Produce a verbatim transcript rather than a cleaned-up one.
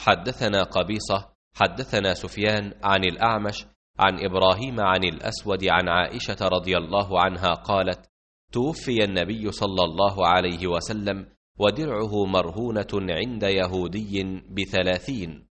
حدثنا قبيصة حدثنا سفيان عن الأعمش عن إبراهيم عن الأسود عن عائشة رضي الله عنها قالت: توفي النبي صلى الله عليه وسلم ودرعه مرهونة عند يهودي بثلاثين،